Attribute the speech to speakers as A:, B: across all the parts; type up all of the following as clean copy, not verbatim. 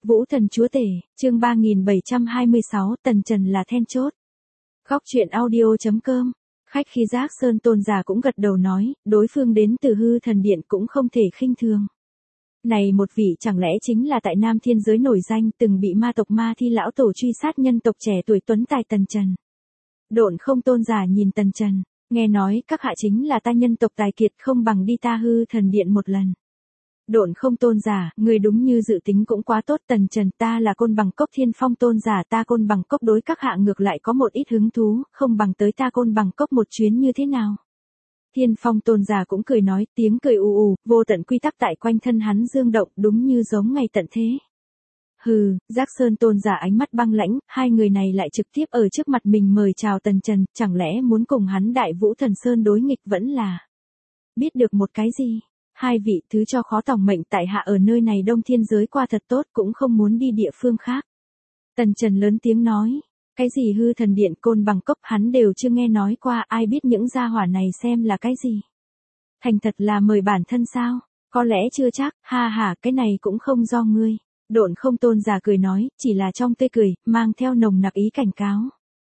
A: Vũ thần chúa tể, chương 3726, Tần Trần là then chốt. Góc truyện audio.com. Khách khi Giác Sơn Tôn giả cũng gật đầu nói, đối phương đến từ Hư Thần Điện cũng không thể khinh thường. Này một vị chẳng lẽ chính là tại Nam Thiên giới nổi danh từng bị ma tộc Ma Thi lão tổ truy sát nhân tộc trẻ tuổi tuấn tài Tần Trần. Độn Không Tôn giả nhìn Tần Trần, nghe nói các hạ chính là ta nhân tộc tài kiệt, không bằng đi ta Hư Thần Điện một lần. Độn Không Tôn giả, người đúng như dự tính cũng quá tốt. Tần Trần, ta là Côn Bằng Cốc Thiên Phong Tôn giả, ta Côn Bằng Cốc đối các hạ ngược lại có một ít hứng thú, không bằng tới ta Côn Bằng Cốc một chuyến như thế nào? Thiên Phong Tôn giả cũng cười nói, tiếng cười ù ù, vô tận quy tắc tại quanh thân hắn dương động, đúng như giống ngày tận thế. Hừ, Giác Sơn Tôn giả ánh mắt băng lãnh, hai người này lại trực tiếp ở trước mặt mình mời chào Tần Trần, chẳng lẽ muốn cùng hắn Đại Vũ Thần Sơn đối nghịch vẫn là biết được một cái gì? Hai vị thứ cho khó tòng mệnh tại hạ ở nơi này Đông Thiên giới qua thật tốt, cũng không muốn đi địa phương khác. Tần Trần lớn tiếng nói, cái gì Hư Thần Điện Côn Bằng Cốc hắn đều chưa nghe nói qua, ai biết những gia hỏa này xem là cái gì. Thành thật là mời bản thân sao? Có lẽ chưa chắc, ha ha, cái này cũng không do ngươi. Độn Không Tôn giả cười nói, chỉ là trong tươi cười, mang theo nồng nặc ý cảnh cáo.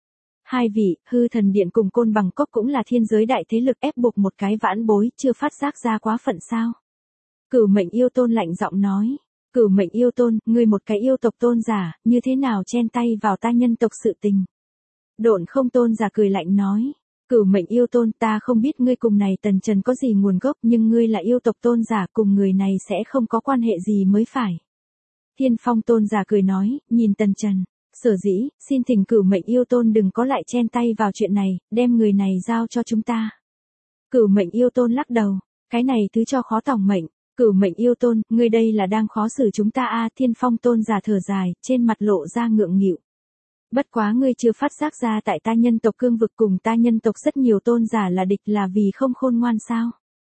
A: Hai vị, Hư Thần Điện cùng Côn Bằng Cốc cũng là thiên giới đại thế lực, ép buộc một cái vãn bối, chưa phát giác ra quá phận sao? Cửu Mệnh Yêu Tôn lạnh giọng nói, Cửu Mệnh Yêu Tôn, ngươi một cái yêu tộc tôn giả, như thế nào chen tay vào ta nhân tộc sự tình? Độn Không Tôn giả cười lạnh nói, Cửu Mệnh Yêu Tôn, ta không biết ngươi cùng này Tần Trần có gì nguồn gốc, nhưng ngươi là yêu tộc tôn giả, cùng người này sẽ không có quan hệ gì mới phải. Thiên Phong Tôn giả cười nói, nhìn Tần Trần, sở dĩ, xin thỉnh Cửu Mệnh Yêu Tôn đừng có lại chen tay vào chuyện này, đem người này giao cho chúng ta. Cửu Mệnh Yêu Tôn lắc đầu, cái này thứ cho khó tòng mệnh. Cửu Mệnh Yêu Tôn, ngươi đây là đang khó xử chúng ta a. Thiên Phong Tôn giả thở dài, trên mặt lộ ra ngượng nghịu. Bất quá ngươi chưa phát giác ra tại ta nhân tộc cương vực cùng ta nhân tộc rất nhiều tôn giả là địch là vì không khôn ngoan sao?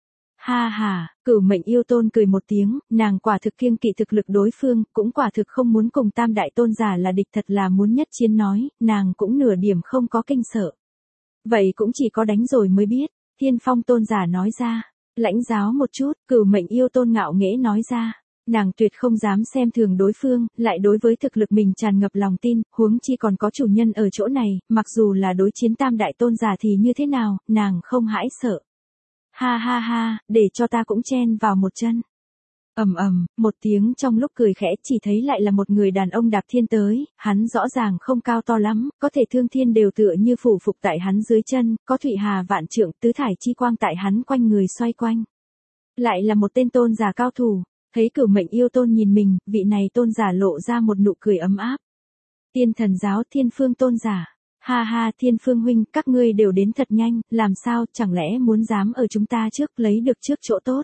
A: Ha ha, Cửu Mệnh Yêu Tôn cười một tiếng, nàng quả thực kiêng kỵ thực lực đối phương, cũng quả thực không muốn cùng tam đại tôn giả là địch, thật là muốn nhất chiến nói, nàng cũng nửa điểm không có kinh sợ. Vậy cũng chỉ có đánh rồi mới biết, Thiên Phong Tôn giả nói ra. Lãnh giáo một chút, Cửu Mệnh Yêu Tôn ngạo nghễ nói ra. Nàng tuyệt không dám xem thường đối phương, lại đối với thực lực mình tràn ngập lòng tin, huống chi còn có chủ nhân ở chỗ này, mặc dù là đối chiến tam đại tôn giả thì như thế nào, nàng không hãi sợ. Ha ha ha, để cho ta cũng chen vào một chân. Một tiếng trong lúc cười khẽ, chỉ thấy lại là một người đàn ông đạp thiên tới, hắn rõ ràng không cao to lắm, có thể thương thiên đều tựa như phủ phục tại hắn dưới chân, có thụy hà vạn trượng tứ thải chi quang tại hắn quanh người xoay quanh. Lại là một tên tôn giả cao thủ, thấy Cửu Mệnh Yêu Tôn nhìn mình, vị này tôn giả lộ ra một nụ cười ấm áp. Tiên Thần giáo Thiên Phương Tôn giả. Ha ha, Thiên Phương huynh, các ngươi đều đến thật nhanh, làm sao, chẳng lẽ muốn dám ở chúng ta trước lấy được trước chỗ tốt?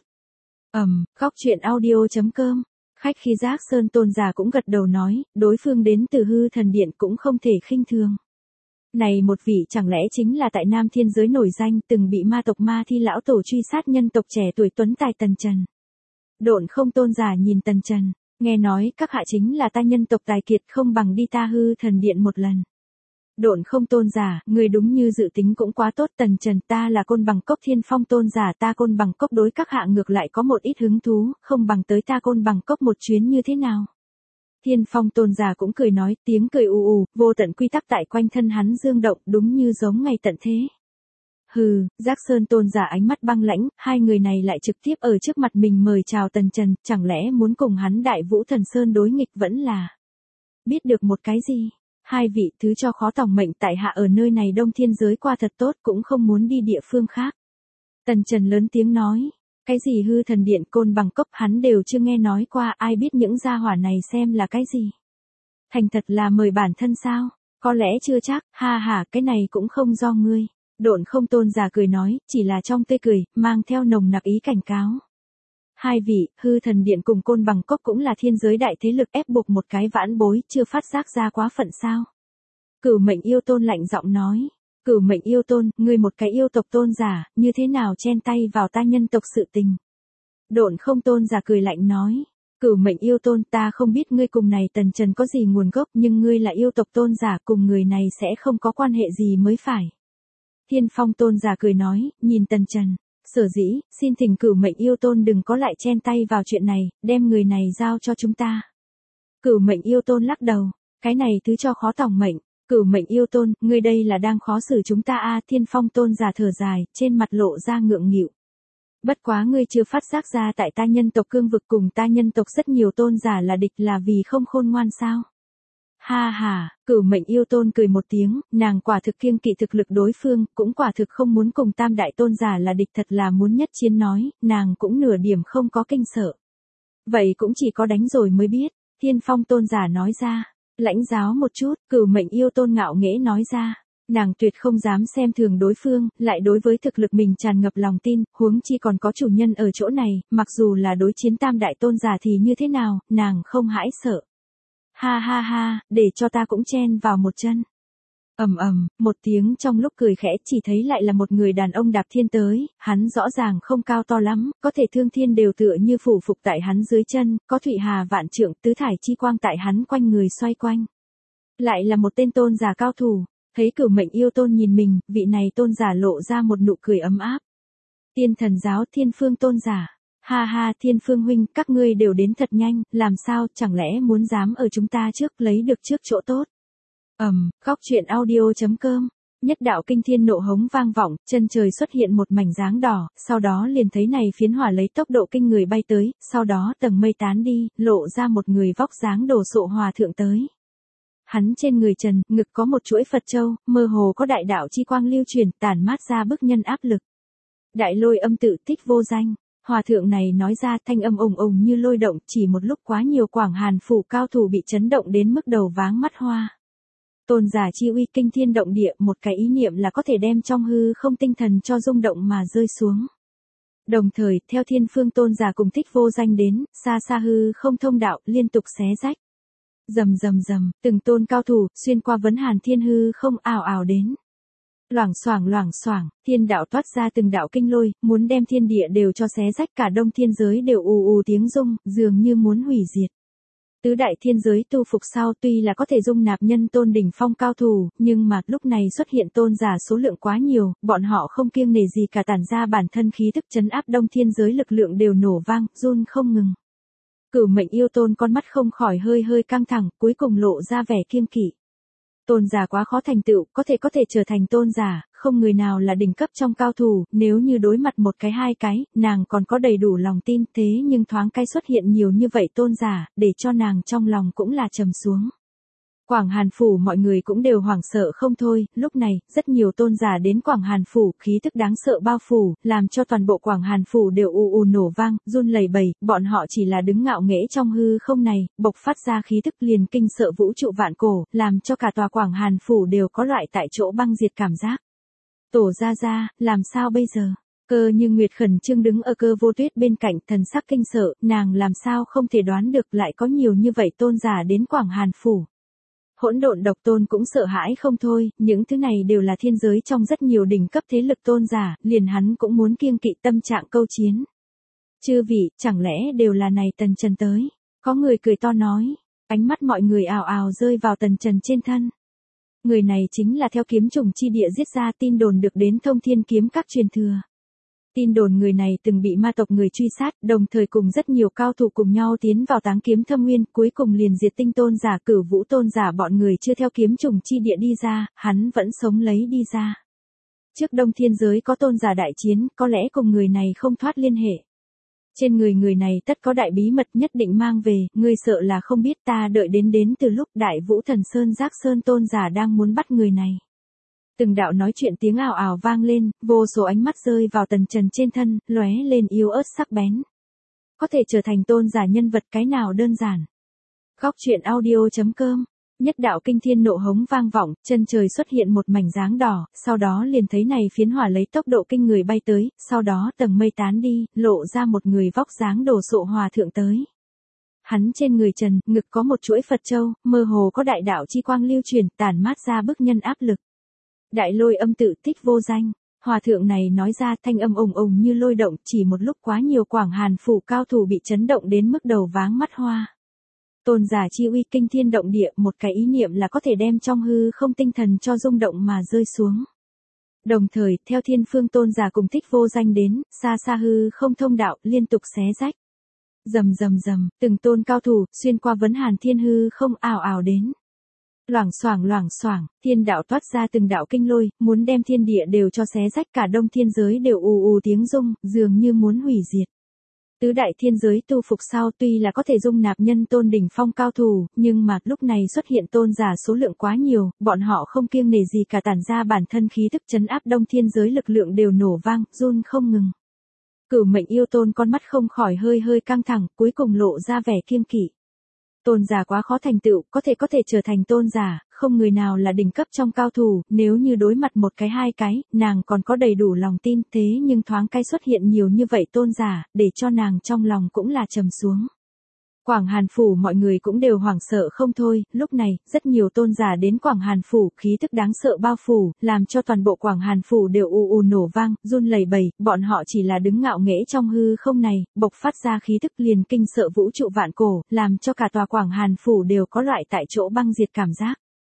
A: Góc truyện audio.com. Khách khi Giác Sơn Tôn giả cũng gật đầu nói, đối phương đến từ Hư Thần Điện cũng không thể khinh thường. Này một vị chẳng lẽ chính là tại Nam Thiên giới nổi danh từng bị ma tộc Ma Thi lão tổ truy sát nhân tộc trẻ tuổi tuấn tài Tần Trần. Độn Không Tôn giả nhìn Tần Trần, nghe nói các hạ chính là ta nhân tộc tài kiệt, không bằng đi ta Hư Thần Điện một lần. Độn Không Tôn giả, người đúng như dự tính cũng quá tốt. Tần Trần, ta là Côn Bằng Cốc Thiên Phong Tôn giả, ta Côn Bằng Cốc đối các hạ ngược lại có một ít hứng thú, không bằng tới ta Côn Bằng Cốc một chuyến như thế nào? Thiên Phong Tôn giả cũng cười nói, tiếng cười ù ù, vô tận quy tắc tại quanh thân hắn dương động, đúng như giống ngày tận thế. Hừ, Giác Sơn Tôn giả ánh mắt băng lãnh, hai người này lại trực tiếp ở trước mặt mình mời chào Tần Trần, chẳng lẽ muốn cùng hắn Đại Vũ Thần Sơn đối nghịch vẫn là biết được một cái gì? Hai vị thứ cho khó tòng mệnh tại hạ ở nơi này Đông Thiên giới qua thật tốt, cũng không muốn đi địa phương khác. Tần Trần lớn tiếng nói, cái gì Hư Thần Điện Côn Bằng Cốc hắn đều chưa nghe nói qua, ai biết những gia hỏa này xem là cái gì. Thành thật là mời bản thân sao? Có lẽ chưa chắc, ha ha, cái này cũng không do ngươi. Độn Không Tôn giả cười nói, chỉ là trong tươi cười, mang theo nồng nặc ý cảnh cáo. Hai vị, Hư Thần Điện cùng Côn Bằng Cốc cũng là thiên giới đại thế lực, ép buộc một cái vãn bối, chưa phát giác ra quá phận sao? Cửu Mệnh Yêu Tôn lạnh giọng nói, Cửu Mệnh Yêu Tôn, ngươi một cái yêu tộc tôn giả, như thế nào chen tay vào ta nhân tộc sự tình? Độn Không Tôn giả cười lạnh nói, Cửu Mệnh Yêu Tôn, ta không biết ngươi cùng này Tần Trần có gì nguồn gốc, nhưng ngươi là yêu tộc tôn giả, cùng người này sẽ không có quan hệ gì mới phải. Thiên Phong Tôn giả cười nói, nhìn Tần Trần, sở dĩ, xin thỉnh Cửu Mệnh Yêu Tôn đừng có lại chen tay vào chuyện này, đem người này giao cho chúng ta. Cửu Mệnh Yêu Tôn lắc đầu, cái này thứ cho khó tòng mệnh. Cửu Mệnh Yêu Tôn, ngươi đây là đang khó xử chúng ta a. Thiên Phong Tôn giả thở dài, trên mặt lộ ra ngượng nghịu. Bất quá ngươi chưa phát giác ra tại ta nhân tộc cương vực cùng ta nhân tộc rất nhiều tôn giả là địch là vì không khôn ngoan sao? Ha ha, Cửu Mệnh Yêu Tôn cười một tiếng, nàng quả thực kiêng kỵ thực lực đối phương, cũng quả thực không muốn cùng tam đại tôn giả là địch, thật là muốn nhất chiến nói, nàng cũng nửa điểm không có kinh sợ. Vậy cũng chỉ có đánh rồi mới biết, Thiên Phong Tôn giả nói ra. Lãnh giáo một chút, Cửu Mệnh Yêu Tôn ngạo nghễ nói ra. Nàng tuyệt không dám xem thường đối phương, lại đối với thực lực mình tràn ngập lòng tin, huống chi còn có chủ nhân ở chỗ này, mặc dù là đối chiến tam đại tôn giả thì như thế nào, nàng không hãi sợ. Ha ha ha, để cho ta cũng chen vào một chân. Một tiếng trong lúc cười khẽ chỉ thấy lại là một người đàn ông đạp thiên tới, hắn rõ ràng không cao to lắm, có thể thương thiên đều tựa như phủ phục tại hắn dưới chân, có thủy hà vạn trượng tứ thải chi quang tại hắn quanh người xoay quanh. Lại là một tên tôn giả cao thủ, thấy Cửu Mệnh Yêu Tôn nhìn mình, vị này tôn giả lộ ra một nụ cười ấm áp. Tiên Thần giáo Thiên Phương tôn giả. Ha ha, Thiên Phương huynh, các ngươi đều đến thật nhanh, làm sao, chẳng lẽ muốn dám ở chúng ta trước lấy được trước chỗ tốt. Góc truyện audio.com. Nhất đạo kinh thiên nộ hống vang vọng, chân trời xuất hiện một mảnh dáng đỏ, sau đó liền thấy này phiến hỏa lấy tốc độ kinh người bay tới, sau đó tầng mây tán đi, lộ ra một người vóc dáng đồ sộ hòa thượng tới. Hắn trên người trần, ngực có một chuỗi Phật châu, mơ hồ có đại đạo chi quang lưu truyền, tản mát ra bức nhân áp lực. Đại Lôi Âm tự Thích Vô Danh. Hòa thượng này nói ra thanh âm ùng ùng như lôi động, chỉ một lúc quá nhiều Quảng Hàn phủ cao thủ bị chấn động đến mức đầu váng mắt hoa. Tôn giả chi uy kinh thiên động địa, một cái ý niệm là có thể đem trong hư không tinh thần cho rung động mà rơi xuống. Đồng thời, theo Thiên Phương tôn giả cùng Thích Vô Danh đến, xa xa hư không thông đạo, liên tục xé rách. Rầm, từng tôn cao thủ, xuyên qua vấn hàn thiên hư không ào ào đến. Loảng xoảng, thiên đạo toát ra từng đạo kinh lôi, muốn đem thiên địa đều cho xé rách, cả đông thiên giới đều ù tiếng rung, dường như muốn hủy diệt. Tứ đại thiên giới tu phục sau tuy là có thể dung nạp nhân tôn đỉnh phong cao thủ, nhưng mà lúc này xuất hiện tôn giả số lượng quá nhiều, bọn họ không kiêng nể gì cả tản ra bản thân khí thức trấn áp đông thiên giới lực lượng đều nổ vang, run không ngừng. Cửu Mệnh Yêu Tôn con mắt không khỏi hơi căng thẳng, cuối cùng lộ ra vẻ kiêng kỵ. Tôn giả quá khó thành tựu, có thể trở thành tôn giả, không người nào là đỉnh cấp trong cao thủ, nếu như đối mặt một cái hai cái, nàng còn có đầy đủ lòng tin, thế nhưng thoáng cái xuất hiện nhiều như vậy tôn giả, để cho nàng trong lòng cũng là trầm xuống. Quảng Hàn phủ mọi người cũng đều hoảng sợ không thôi, lúc này, rất nhiều tôn giả đến Quảng Hàn phủ, khí tức đáng sợ bao phủ, làm cho toàn bộ Quảng Hàn phủ đều ù nổ vang, run lẩy bẩy, bọn họ chỉ là đứng ngạo nghễ trong hư không này, bộc phát ra khí tức liền kinh sợ vũ trụ vạn cổ, làm cho cả tòa Quảng Hàn phủ đều có loại tại chỗ băng diệt cảm giác. Tổ ra, làm sao bây giờ? Cơ Như Nguyệt khẩn trương đứng ở Cơ Vô Tuyết bên cạnh, thần sắc kinh sợ, nàng làm sao không thể đoán được lại có nhiều như vậy tôn giả đến Quảng Hàn phủ. Hỗn Độn Độc Tôn cũng sợ hãi không thôi, những thứ này đều là thiên giới trong rất nhiều đỉnh cấp thế lực tôn giả, liền hắn cũng muốn kiêng kỵ tâm trạng câu chiến. Chư vị, chẳng lẽ đều là này Tần Trần tới? Có người cười to nói, ánh mắt mọi người ào ào rơi vào Tần Trần trên thân. Người này chính là theo kiếm trùng chi địa giết ra, tin đồn được đến Thông Thiên kiếm các truyền thừa. Tin đồn người này từng bị ma tộc người truy sát, đồng thời cùng rất nhiều cao thủ cùng nhau tiến vào Táng Kiếm Thâm Nguyên, cuối cùng liền diệt Tinh tôn giả, Cửu Vũ tôn giả bọn người chưa theo kiếm trùng chi địa đi ra, hắn vẫn sống lấy đi ra. Trước đông thiên giới có tôn giả đại chiến, có lẽ cùng người này không thoát liên hệ. Trên người này tất có đại bí mật nhất định mang về, ngươi sợ là không biết, ta đợi đến từ lúc Đại Vũ Thần Sơn Giác Sơn tôn giả đang muốn bắt người này. Từng đạo nói chuyện tiếng ào ào vang lên, vô số ánh mắt rơi vào Tần Trần trên thân, lóe lên yếu ớt sắc bén. Có thể trở thành tôn giả nhân vật cái nào đơn giản. Góc truyện audio.com. Nhất đạo kinh thiên nộ hống vang vọng, chân trời xuất hiện một mảnh dáng đỏ, sau đó liền thấy này phiến hỏa lấy tốc độ kinh người bay tới, sau đó tầng mây tán đi, lộ ra một người vóc dáng đồ sộ hòa thượng tới. Hắn trên người trần, ngực có một chuỗi Phật châu, mơ hồ có đại đạo chi quang lưu truyền, tản mát ra bức nhân áp lực. Đại Lôi Âm tự Thích Vô Danh. Hòa thượng này nói ra thanh âm ùng ùng như lôi động, chỉ một lúc quá nhiều Quảng Hàn phủ cao thủ bị chấn động đến mức đầu váng mắt hoa. Tôn giả chi uy kinh thiên động địa, một cái ý niệm là có thể đem trong hư không tinh thần cho rung động mà rơi xuống. Đồng thời, theo Thiên Phương tôn giả cùng Thích Vô Danh đến, xa xa hư không thông đạo, liên tục xé rách. Rầm rầm rầm, từng tôn cao thủ, xuyên qua vấn hàn thiên hư không ào ào đến. Loảng xoảng, thiên đạo toát ra từng đạo kinh lôi, muốn đem thiên địa đều cho xé rách, cả đông thiên giới đều ù ù tiếng rung, dường như muốn hủy diệt. Tứ đại thiên giới tu phục sau tuy là có thể dung nạp nhân tôn đỉnh phong cao thủ, nhưng mà lúc này xuất hiện tôn giả số lượng quá nhiều, bọn họ không kiêng nể gì cả tản ra bản thân khí thức trấn áp đông thiên giới, lực lượng đều nổ vang, run không ngừng. Cửu mệnh yêu tôn con mắt không khỏi hơi hơi căng thẳng, cuối cùng lộ ra vẻ kiêng kỵ. Tôn giả quá khó thành tựu, có thể trở thành tôn giả, không người nào là đỉnh cấp trong cao thủ, nếu như đối mặt một cái hai cái, nàng còn có đầy đủ lòng tin, thế nhưng thoáng cái xuất hiện nhiều như vậy tôn giả, để cho nàng trong lòng cũng là trầm xuống. Quảng Hàn Phủ mọi người cũng đều hoảng sợ không thôi, lúc này, rất nhiều tôn giả đến Quảng Hàn Phủ, khí tức đáng sợ bao phủ, làm cho toàn bộ Quảng Hàn Phủ đều ù ù nổ vang, run lẩy bẩy, bọn họ chỉ là đứng ngạo nghễ trong hư không này, bộc phát ra khí tức liền kinh sợ vũ trụ vạn cổ, làm cho cả tòa Quảng Hàn Phủ đều có loại tại chỗ băng diệt cảm giác.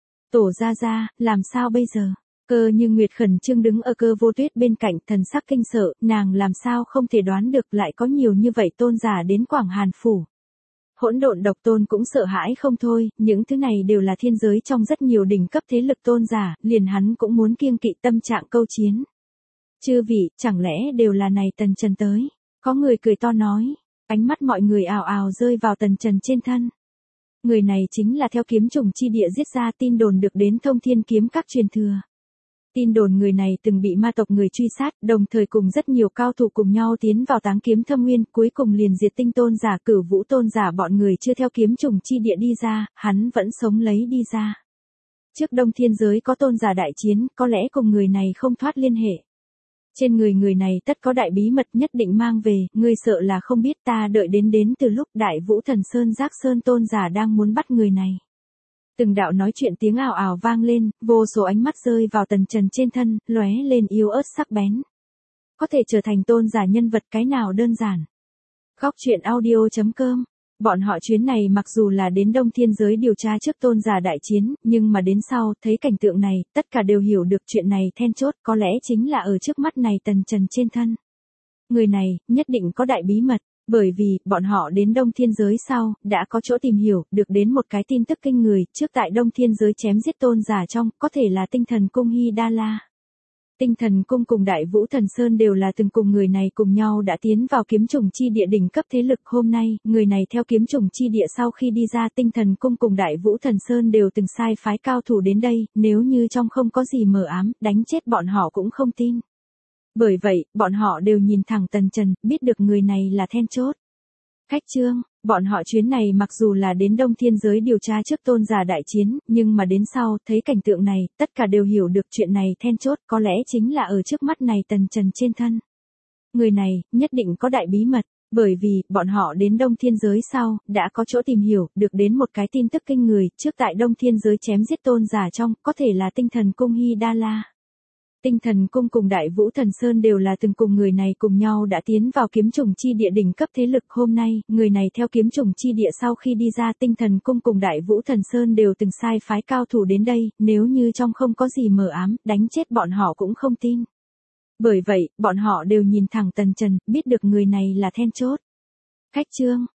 A: Tổ ra, làm sao bây giờ? Cơ Như Nguyệt khẩn trương đứng ở Cơ Vô Tuyết bên cạnh, thần sắc kinh sợ, nàng làm sao không thể đoán được lại có nhiều như vậy tôn giả đến Quảng Hàn Phủ. Hỗn Độn Độc Tôn cũng sợ hãi không thôi, những thứ này đều là thiên giới trong rất nhiều đỉnh cấp thế lực tôn giả, liền hắn cũng muốn kiêng kỵ tâm trạng câu chiến. Chư vị, chẳng lẽ đều là này Tần Trần tới? Có người cười to nói, ánh mắt mọi người ào ào rơi vào Tần Trần trên thân. Người này chính là theo kiếm trùng chi địa giết ra, tin đồn được đến Thông Thiên kiếm các truyền thừa. Tin đồn người này từng bị ma tộc người truy sát, đồng thời cùng rất nhiều cao thủ cùng nhau tiến vào Táng Kiếm Thâm Nguyên, cuối cùng liền diệt Tinh tôn giả, Cửu Vũ tôn giả bọn người chưa theo kiếm trùng chi địa đi ra, hắn vẫn sống lấy đi ra. Trước đông thiên giới có tôn giả đại chiến, có lẽ cùng người này không thoát liên hệ. Trên người này tất có đại bí mật nhất định mang về, ngươi sợ là không biết, ta đợi đến từ lúc Đại Vũ Thần Sơn Giác Sơn tôn giả đang muốn bắt người này. Từng đạo nói chuyện tiếng ào ào vang lên, vô số ánh mắt rơi vào Tần Trần trên thân, lóe lên yếu ớt sắc bén. Có thể trở thành tôn giả nhân vật cái nào đơn giản. Góc truyện audio.com. Bọn họ chuyến này mặc dù là đến đông thiên giới điều tra trước tôn giả đại chiến, nhưng mà đến sau, thấy cảnh tượng này, tất cả đều hiểu được chuyện này then chốt, có lẽ chính là ở trước mắt này Tần Trần trên thân. Người này, nhất định có đại bí mật. Bởi vì, bọn họ đến đông thiên giới sau, đã có chỗ tìm hiểu, được đến một cái tin tức kinh người, trước tại đông thiên giới chém giết tôn giả trong, có thể là Tinh Thần Cung Hy Đa La. Tinh Thần Cung cùng Đại Vũ Thần Sơn đều là từng cùng người này cùng nhau đã tiến vào kiếm trùng chi địa đỉnh cấp thế lực, hôm nay, người này theo kiếm trùng chi địa sau khi đi ra, Tinh Thần Cung cùng Đại Vũ Thần Sơn đều từng sai phái cao thủ đến đây, nếu như trong không có gì mờ ám, đánh chết bọn họ cũng không tin. Bởi vậy, bọn họ đều nhìn thẳng Tần Trần, biết được người này là then chốt. Khách chương, bọn họ chuyến này mặc dù là đến đông thiên giới điều tra trước tôn giả đại chiến, nhưng mà đến sau, thấy cảnh tượng này, tất cả đều hiểu được chuyện này then chốt, có lẽ chính là ở trước mắt này Tần Trần trên thân. Người này, nhất định có đại bí mật, bởi vì, bọn họ đến đông thiên giới sau, đã có chỗ tìm hiểu, được đến một cái tin tức kinh người, trước tại đông thiên giới chém giết tôn giả trong, có thể là Tinh Thần Cung Hy Đa La. Tinh Thần Cung cùng Đại Vũ Thần Sơn đều là từng cùng người này cùng nhau đã tiến vào kiếm trùng chi địa đỉnh cấp thế lực, hôm nay, người này theo kiếm trùng chi địa sau khi đi ra, Tinh Thần Cung cùng Đại Vũ Thần Sơn đều từng sai phái cao thủ đến đây, nếu như trong không có gì mờ ám, đánh chết bọn họ cũng không tin. Bởi vậy, bọn họ đều nhìn thẳng Tần Trần, biết được người này là then chốt. Khách chương,